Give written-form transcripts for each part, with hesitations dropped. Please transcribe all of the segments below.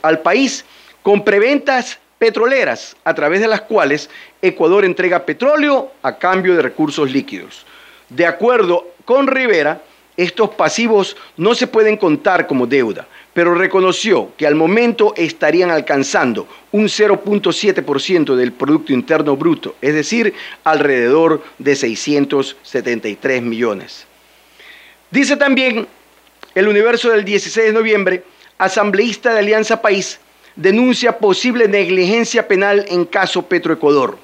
al país con preventas petroleras, a través de las cuales Ecuador entrega petróleo a cambio de recursos líquidos. De acuerdo con Rivera, estos pasivos no se pueden contar como deuda, pero reconoció que al momento estarían alcanzando un 0.7% del Producto Interno Bruto, es decir, alrededor de 673 millones. Dice también El Universo del 16 de noviembre, asambleísta de Alianza País denuncia posible negligencia penal en caso Petroecuador.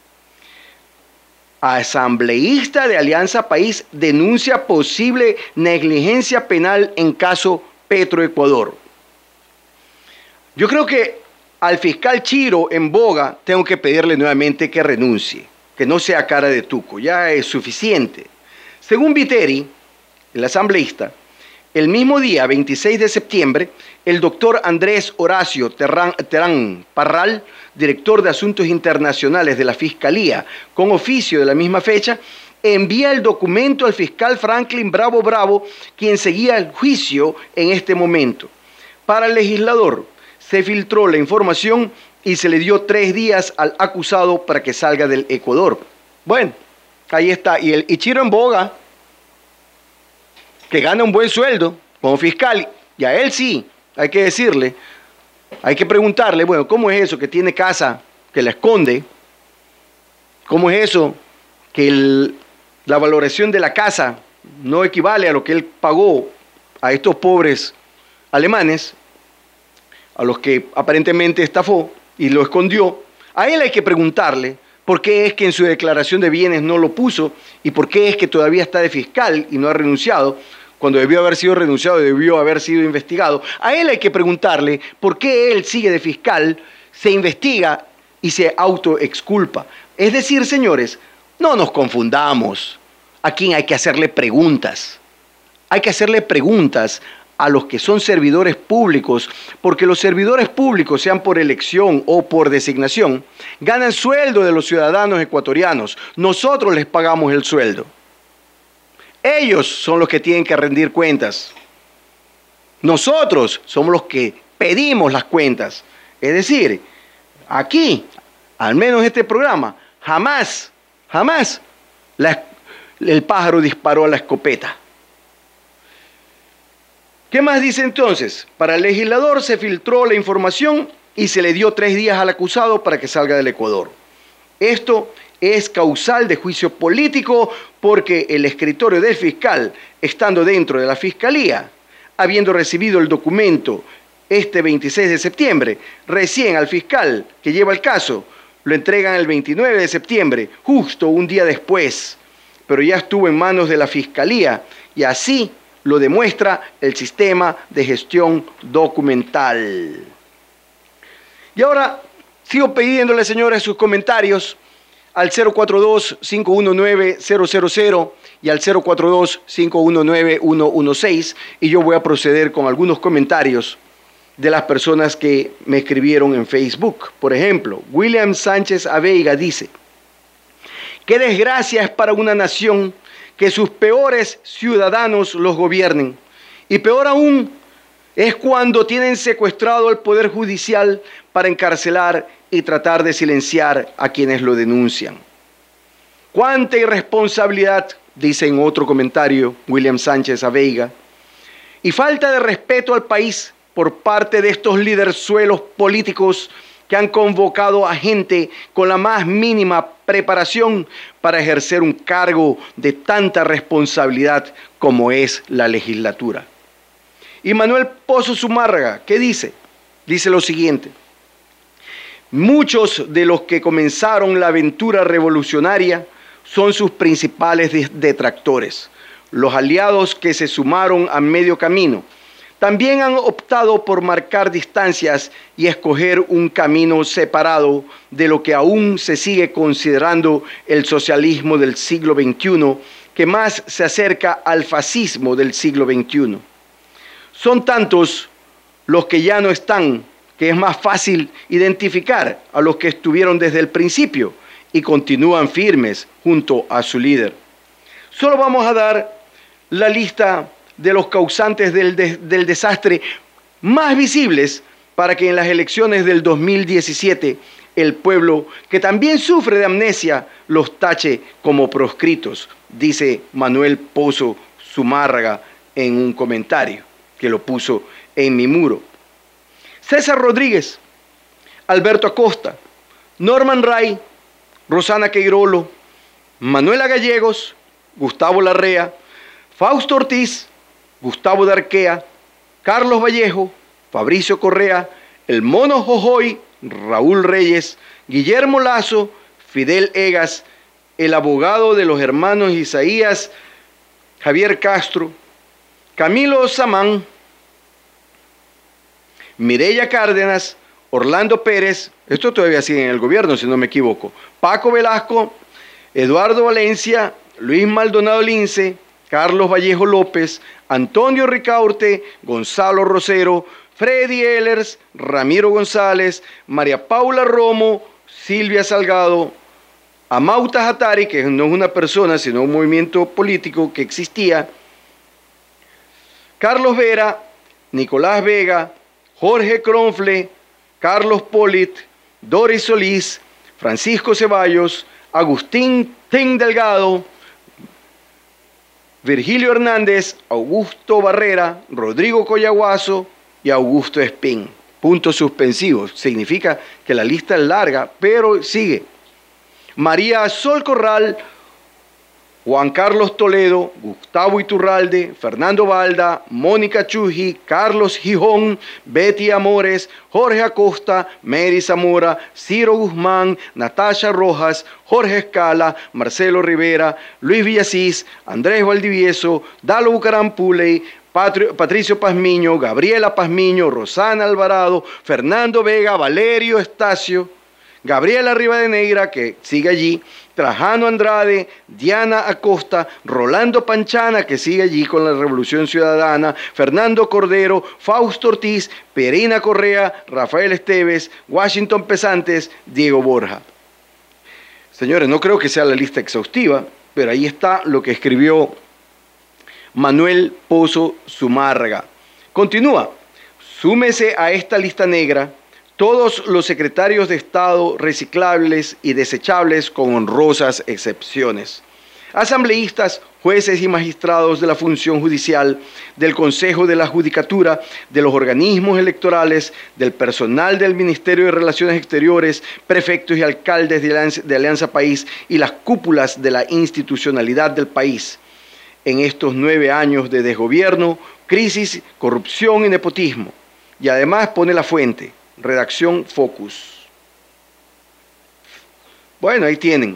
Asambleísta de Alianza País denuncia posible negligencia penal en caso Petroecuador. Yo creo que al fiscal Chiro en boga tengo que pedirle nuevamente que renuncie, que no sea cara de tuco, ya es suficiente. Según Viteri, el asambleísta, el mismo día, 26 de septiembre, el doctor Andrés Horacio Terán Parral, director de Asuntos Internacionales de la Fiscalía, con oficio de la misma fecha, envía el documento al fiscal Franklin Bravo Bravo, quien seguía el juicio en este momento. Para el legislador, se filtró la información y se le dio 3 días al acusado para que salga del Ecuador. Bueno, ahí está. Y Chiro en boga, que gana un buen sueldo como fiscal, y a él sí, hay que decirle, hay que preguntarle, bueno, ¿cómo es eso que tiene casa que la esconde? ¿Cómo es eso que la valoración de la casa no equivale a lo que él pagó a estos pobres alemanes, a los que aparentemente estafó y lo escondió? A él hay que preguntarle por qué es que en su declaración de bienes no lo puso y por qué es que todavía está de fiscal y no ha renunciado, cuando debió haber sido renunciado y debió haber sido investigado. A él hay que preguntarle por qué él sigue de fiscal, se investiga y se autoexculpa. Es decir, señores, no nos confundamos. A quién hay que hacerle preguntas. Hay que hacerle preguntas a los que son servidores públicos, porque los servidores públicos, sean por elección o por designación, ganan sueldo de los ciudadanos ecuatorianos. Nosotros les pagamos el sueldo. Ellos son los que tienen que rendir cuentas. Nosotros somos los que pedimos las cuentas. Es decir, aquí, al menos en este programa, jamás el pájaro disparó a la escopeta. ¿Qué más dice entonces? Para el legislador se filtró la información y se le dio 3 días al acusado para que salga del Ecuador. Esto es causal de juicio político porque el escritorio del fiscal, estando dentro de la fiscalía, habiendo recibido el documento este 26 de septiembre, recién al fiscal que lleva el caso, lo entregan el 29 de septiembre, justo un día después, pero ya estuvo en manos de la fiscalía y así lo demuestra el sistema de gestión documental. Y ahora sigo pidiéndole, señores, sus comentarios al 042-519-000 y al 042-519-116, y yo voy a proceder con algunos comentarios de las personas que me escribieron en Facebook. Por ejemplo, William Sánchez Aveiga dice: qué desgracia es para una nación que sus peores ciudadanos los gobiernen, y peor aún es cuando tienen secuestrado el Poder Judicial para encarcelar y tratar de silenciar a quienes lo denuncian. ¡Cuánta irresponsabilidad!, dice en otro comentario William Sánchez Aveiga, y falta de respeto al país por parte de estos liderzuelos políticos que han convocado a gente con la más mínima preparación para ejercer un cargo de tanta responsabilidad como es la legislatura. Y Manuel Pozo Zumárraga, ¿qué dice? Dice lo siguiente: muchos de los que comenzaron la aventura revolucionaria son sus principales detractores. Los aliados que se sumaron a medio camino también han optado por marcar distancias y escoger un camino separado de lo que aún se sigue considerando el socialismo del siglo XXI, que más se acerca al fascismo del siglo XXI. Son tantos los que ya no están, que es más fácil identificar a los que estuvieron desde el principio y continúan firmes junto a su líder. Solo vamos a dar la lista de los causantes del desastre más visibles para que en las elecciones del 2017 el pueblo, que también sufre de amnesia, los tache como proscritos, dice Manuel Pozo Zumárraga en un comentario que lo puso en mi muro. César Rodríguez, Alberto Acosta, Norman Ray, Rosana Queirolo, Manuela Gallegos, Gustavo Larrea, Fausto Ortiz, Gustavo Darquea, Carlos Vallejo, Fabricio Correa, El Mono Jojoy, Raúl Reyes, Guillermo Lazo, Fidel Egas, el abogado de los hermanos Isaías, Javier Castro, Camilo Samán, Mireya Cárdenas, Orlando Pérez, esto todavía sigue en el gobierno si no me equivoco, Paco Velasco, Eduardo Valencia, Luis Maldonado Lince, Carlos Vallejo López, Antonio Ricaurte, Gonzalo Rosero, Freddy Ehlers, Ramiro González, María Paula Romo, Silvia Salgado, Amauta Hatari, que no es una persona sino un movimiento político que existía, Carlos Vera, Nicolás Vega, Jorge Cronfle, Carlos Polit, Doris Solís, Francisco Ceballos, Agustín Ten Delgado, Virgilio Hernández, Augusto Barrera, Rodrigo Coyaguazo y Augusto Espín. Puntos suspensivos. Significa que la lista es larga, pero sigue. María Sol Corral, Juan Carlos Toledo, Gustavo Iturralde, Fernando Balda, Mónica Chuji, Carlos Gijón, Betty Amores, Jorge Acosta, Mary Zamora, Ciro Guzmán, Natasha Rojas, Jorge Escala, Marcelo Rivera, Luis Villasís, Andrés Valdivieso, Dalo Bucaram Puley, Patricio Pazmiño, Gabriela Pazmiño, Rosana Alvarado, Fernando Vega, Valerio Estacio, Gabriela Rivadeneira, que sigue allí, Trajano Andrade, Diana Acosta, Rolando Panchana, que sigue allí con la Revolución Ciudadana, Fernando Cordero, Fausto Ortiz, Perina Correa, Rafael Esteves, Washington Pesantes, Diego Borja. Señores, no creo que sea la lista exhaustiva, pero ahí está lo que escribió Manuel Pozo Zumárraga. Continúa, súmese a esta lista negra todos los secretarios de Estado reciclables y desechables con honrosas excepciones. Asambleístas, jueces y magistrados de la función judicial, del Consejo de la Judicatura, de los organismos electorales, del personal del Ministerio de Relaciones Exteriores, prefectos y alcaldes de Alianza País y las cúpulas de la institucionalidad del país. En estos 9 años de desgobierno, crisis, corrupción y nepotismo. Y además pone la fuente. Redacción Focus. Bueno, ahí tienen.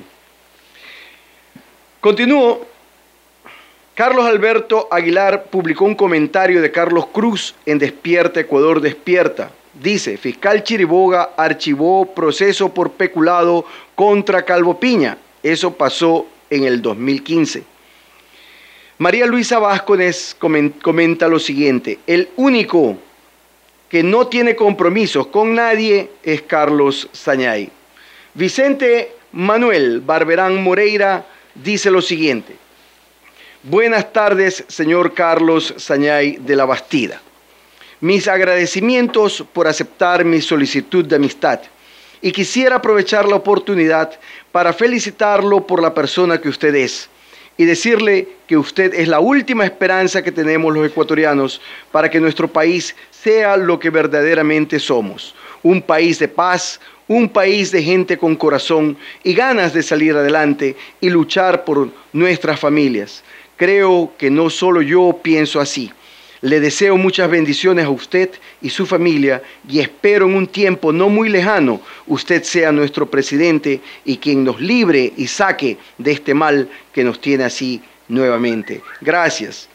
Continúo. Carlos Alberto Aguilar publicó un comentario de Carlos Cruz en Despierta Ecuador Despierta. Dice, fiscal Chiriboga archivó proceso por peculado contra Calvo Piña. Eso pasó en el 2015. María Luisa Vázquez comenta lo siguiente, el único que no tiene compromisos con nadie es Carlos Sañay. Vicente Manuel Barberán Moreira dice lo siguiente. Buenas tardes, señor Carlos Sañay de la Bastida. Mis agradecimientos por aceptar mi solicitud de amistad y quisiera aprovechar la oportunidad para felicitarlo por la persona que usted es y decirle que usted es la última esperanza que tenemos los ecuatorianos para que nuestro país sea lo que verdaderamente somos, un país de paz, un país de gente con corazón y ganas de salir adelante y luchar por nuestras familias. Creo que no solo yo pienso así. Le deseo muchas bendiciones a usted y su familia y espero en un tiempo no muy lejano usted sea nuestro presidente y quien nos libre y saque de este mal que nos tiene así nuevamente. Gracias.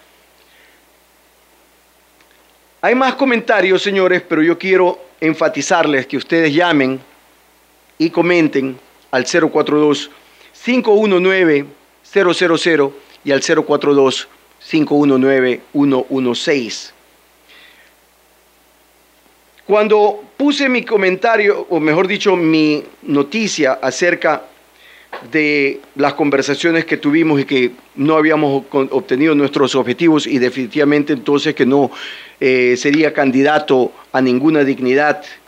Hay más comentarios, señores, pero yo quiero enfatizarles que ustedes llamen y comenten al 042-519-000 y al 042-519-116. Cuando puse mi comentario, o mejor dicho, mi noticia acerca de las conversaciones que tuvimos y que no habíamos obtenido nuestros objetivos y definitivamente entonces que no sería candidato a ninguna dignidad